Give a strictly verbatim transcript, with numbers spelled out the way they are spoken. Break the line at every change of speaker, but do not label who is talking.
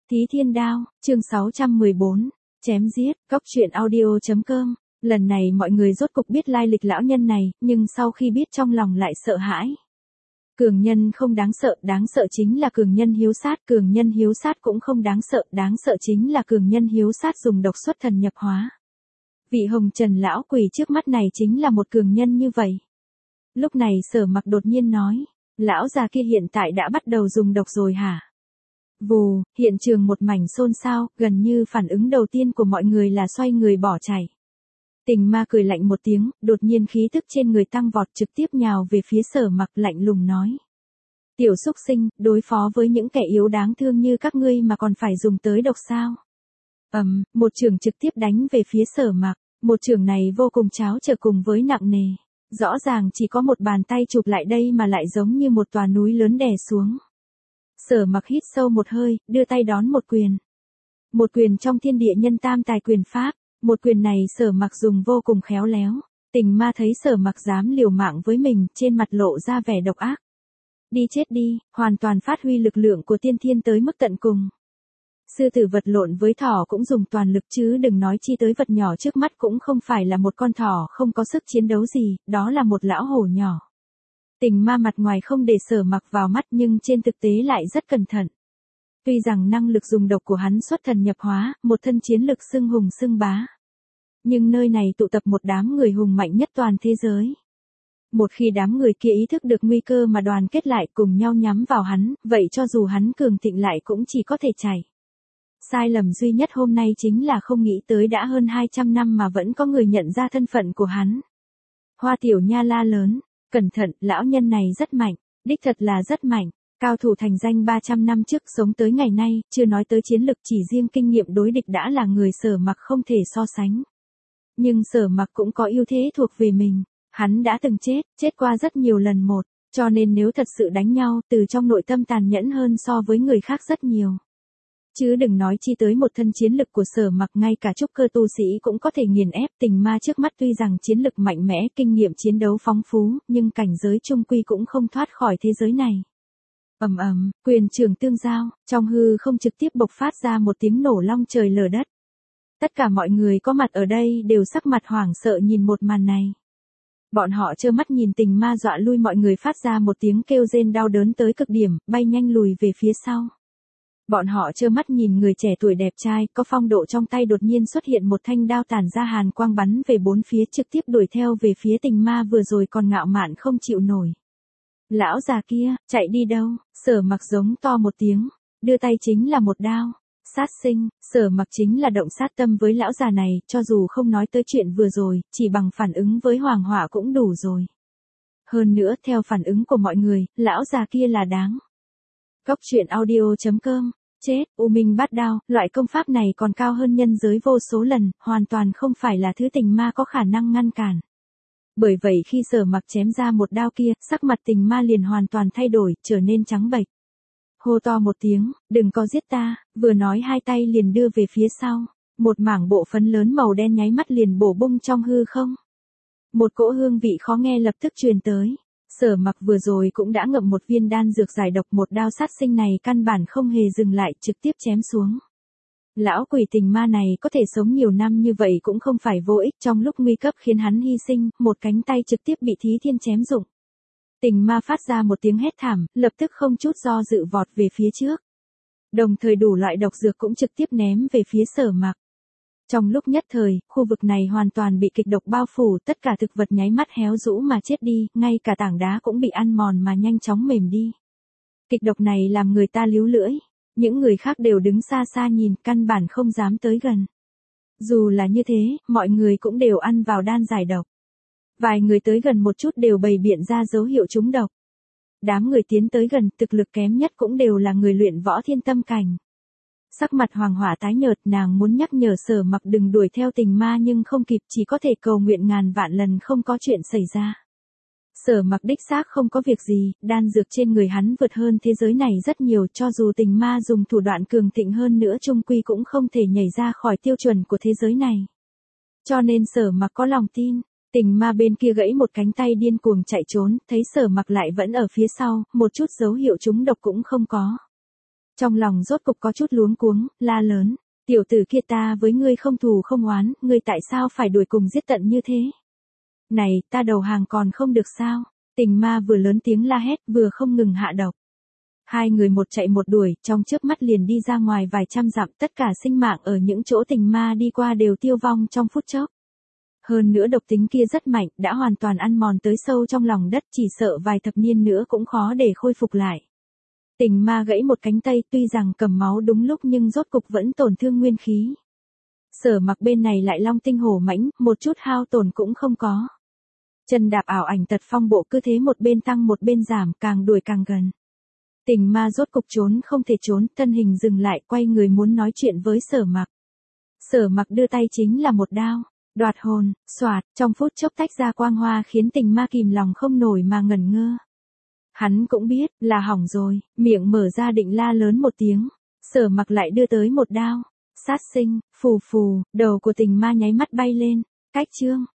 Thí Thiên Đao, chương sáu trăm mười bốn, chém giết, góc truyện audio.com. Lần này mọi người rốt cục biết lai lịch lão nhân này, nhưng sau khi biết trong lòng lại sợ hãi. Cường nhân không đáng sợ, đáng sợ chính là cường nhân hiếu sát, cường nhân hiếu sát cũng không đáng sợ, đáng sợ chính là cường nhân hiếu sát dùng độc xuất thần nhập hóa. Vị hồng trần lão quỷ trước mắt này chính là một cường nhân như vậy. Lúc này Sở Mặc đột nhiên nói, lão già kia hiện tại đã bắt đầu dùng độc rồi hả? Vù, hiện trường một mảnh xôn xao, gần như phản ứng đầu tiên của mọi người là xoay người bỏ chạy. Tình ma cười lạnh một tiếng, đột nhiên khí tức trên người tăng vọt trực tiếp nhào về phía Sở Mặc, lạnh lùng nói. Tiểu xúc sinh, đối phó với những kẻ yếu đáng thương như các ngươi mà còn phải dùng tới độc sao? Ầm, um, một chưởng trực tiếp đánh về phía Sở Mặc, một chưởng này vô cùng cháo trở cùng với nặng nề. Rõ ràng chỉ có một bàn tay chụp lại đây mà lại giống như một tòa núi lớn đè xuống. Sở Mặc hít sâu một hơi, đưa tay đón một quyền. Một quyền trong thiên địa nhân tam tài quyền pháp, một quyền này Sở Mặc dùng vô cùng khéo léo. Tình ma thấy Sở Mặc dám liều mạng với mình, trên mặt lộ ra vẻ độc ác. Đi chết đi, hoàn toàn phát huy lực lượng của tiên thiên tới mức tận cùng. Sư tử vật lộn với thỏ cũng dùng toàn lực chứ đừng nói chi tới vật nhỏ trước mắt cũng không phải là một con thỏ không có sức chiến đấu gì, đó là một lão hổ nhỏ. Tình ma mặt ngoài không để Sở Mặc vào mắt nhưng trên thực tế lại rất cẩn thận. Tuy rằng năng lực dùng độc của hắn xuất thần nhập hóa, một thân chiến lực xưng hùng xưng bá. Nhưng nơi này tụ tập một đám người hùng mạnh nhất toàn thế giới. Một khi đám người kia ý thức được nguy cơ mà đoàn kết lại cùng nhau nhắm vào hắn, vậy cho dù hắn cường thịnh lại cũng chỉ có thể chạy. Sai lầm duy nhất hôm nay chính là không nghĩ tới đã hơn hai trăm năm mà vẫn có người nhận ra thân phận của hắn. Hoa Tiểu Nha la lớn, cẩn thận, lão nhân này rất mạnh, đích thật là rất mạnh, cao thủ thành danh ba trăm năm trước sống tới ngày nay, chưa nói tới chiến lực chỉ riêng kinh nghiệm đối địch đã là người Sở Mặc không thể so sánh. Nhưng Sở Mặc cũng có ưu thế thuộc về mình, hắn đã từng chết, chết qua rất nhiều lần một, cho nên nếu thật sự đánh nhau từ trong nội tâm tàn nhẫn hơn so với người khác rất nhiều. Chứ đừng nói chi tới một thân chiến lực của Sở Mặc, ngay cả trúc cơ tu sĩ cũng có thể nghiền ép. Tình ma trước mắt tuy rằng chiến lực mạnh mẽ, kinh nghiệm chiến đấu phong phú, nhưng cảnh giới trung quy cũng không thoát khỏi thế giới này. Ầm ầm, quyền trường tương giao, trong hư không trực tiếp bộc phát ra một tiếng nổ long trời lở đất. Tất cả mọi người có mặt ở đây đều sắc mặt hoảng sợ nhìn một màn này. Bọn họ trơ mắt nhìn tình ma dọa lui mọi người phát ra một tiếng kêu rên đau đớn tới cực điểm, bay nhanh lùi về phía sau. Bọn họ trơ mắt nhìn người trẻ tuổi đẹp trai, có phong độ trong tay đột nhiên xuất hiện một thanh đao tản ra hàn quang bắn về bốn phía trực tiếp đuổi theo về phía tình ma vừa rồi còn ngạo mạn không chịu nổi. Lão già kia, chạy đi đâu? Sở Mặc giống to một tiếng, đưa tay chính là một đao. Sát sinh, Sở Mặc chính là động sát tâm với lão già này, cho dù không nói tới chuyện vừa rồi, chỉ bằng phản ứng với hoàng hỏa cũng đủ rồi. Hơn nữa, theo phản ứng của mọi người, lão già kia là đáng. Góc truyện audio.com. Chết, U Minh Bát Đao, loại công pháp này còn cao hơn nhân giới vô số lần, hoàn toàn không phải là thứ tình ma có khả năng ngăn cản. Bởi vậy khi Sở Mặc chém ra một đao kia, sắc mặt tình ma liền hoàn toàn thay đổi, trở nên trắng bệch. Hô to một tiếng, đừng có giết ta, vừa nói hai tay liền đưa về phía sau, một mảng bộ phấn lớn màu đen nháy mắt liền bổ bung trong hư không. Một cỗ hương vị khó nghe lập tức truyền tới. Sở Mặc vừa rồi cũng đã ngậm một viên đan dược giải độc, một đao sát sinh này căn bản không hề dừng lại, trực tiếp chém xuống. Lão quỷ tình ma này có thể sống nhiều năm như vậy cũng không phải vô ích, trong lúc nguy cấp khiến hắn hy sinh, một cánh tay trực tiếp bị Thí Thiên chém rụng. Tình ma phát ra một tiếng hét thảm, lập tức không chút do dự vọt về phía trước. Đồng thời đủ loại độc dược cũng trực tiếp ném về phía Sở Mặc. Trong lúc nhất thời, khu vực này hoàn toàn bị kịch độc bao phủ, tất cả thực vật nháy mắt héo rũ mà chết đi, ngay cả tảng đá cũng bị ăn mòn mà nhanh chóng mềm đi. Kịch độc này làm người ta líu lưỡi, những người khác đều đứng xa xa nhìn, căn bản không dám tới gần. Dù là như thế, mọi người cũng đều ăn vào đan giải độc. Vài người tới gần một chút đều bày biện ra dấu hiệu trúng độc. Đám người tiến tới gần, thực lực kém nhất cũng đều là người luyện võ thiên tâm cảnh. Sắc mặt hoàng hỏa tái nhợt, nàng muốn nhắc nhở Sở Mặc đừng đuổi theo tình ma nhưng không kịp, chỉ có thể cầu nguyện ngàn vạn lần không có chuyện xảy ra. Sở Mặc đích xác không có việc gì, đan dược trên người hắn vượt hơn thế giới này rất nhiều, cho dù tình ma dùng thủ đoạn cường thịnh hơn nữa trung quy cũng không thể nhảy ra khỏi tiêu chuẩn của thế giới này. Cho nên Sở Mặc có lòng tin. Tình ma bên kia gãy một cánh tay điên cuồng chạy trốn, thấy Sở Mặc lại vẫn ở phía sau, một chút dấu hiệu trúng độc cũng không có. Trong lòng rốt cục có chút luống cuống, la lớn. Tiểu tử kia, ta với ngươi không thù không oán, ngươi tại sao phải đuổi cùng giết tận như thế? Này, ta đầu hàng còn không được sao? Tình ma vừa lớn tiếng la hét, vừa không ngừng hạ độc. Hai người một chạy một đuổi, trong chớp mắt liền đi ra ngoài vài trăm dặm, tất cả sinh mạng ở những chỗ tình ma đi qua đều tiêu vong trong phút chốc. Hơn nữa độc tính kia rất mạnh, đã hoàn toàn ăn mòn tới sâu trong lòng đất, chỉ sợ vài thập niên nữa cũng khó để khôi phục lại. Tình ma gãy một cánh tay, tuy rằng cầm máu đúng lúc nhưng rốt cục vẫn tổn thương nguyên khí. Sở Mặc bên này lại long tinh hổ mãnh, một chút hao tổn cũng không có. Chân đạp ảo ảnh tật phong bộ, cứ thế một bên tăng một bên giảm, càng đuổi càng gần. Tình ma rốt cục trốn không thể trốn, thân hình dừng lại, quay người muốn nói chuyện với Sở Mặc. Sở Mặc đưa tay chính là một đao, đoạt hồn, xoạt, trong phút chốc tách ra quang hoa khiến tình ma kìm lòng không nổi mà ngẩn ngơ. Hắn cũng biết, là hỏng rồi, miệng mở ra định la lớn một tiếng. Sở Mặc lại đưa tới một đao. Sát sinh, phù phù, đầu của tình ma nháy mắt bay lên. Cách chương.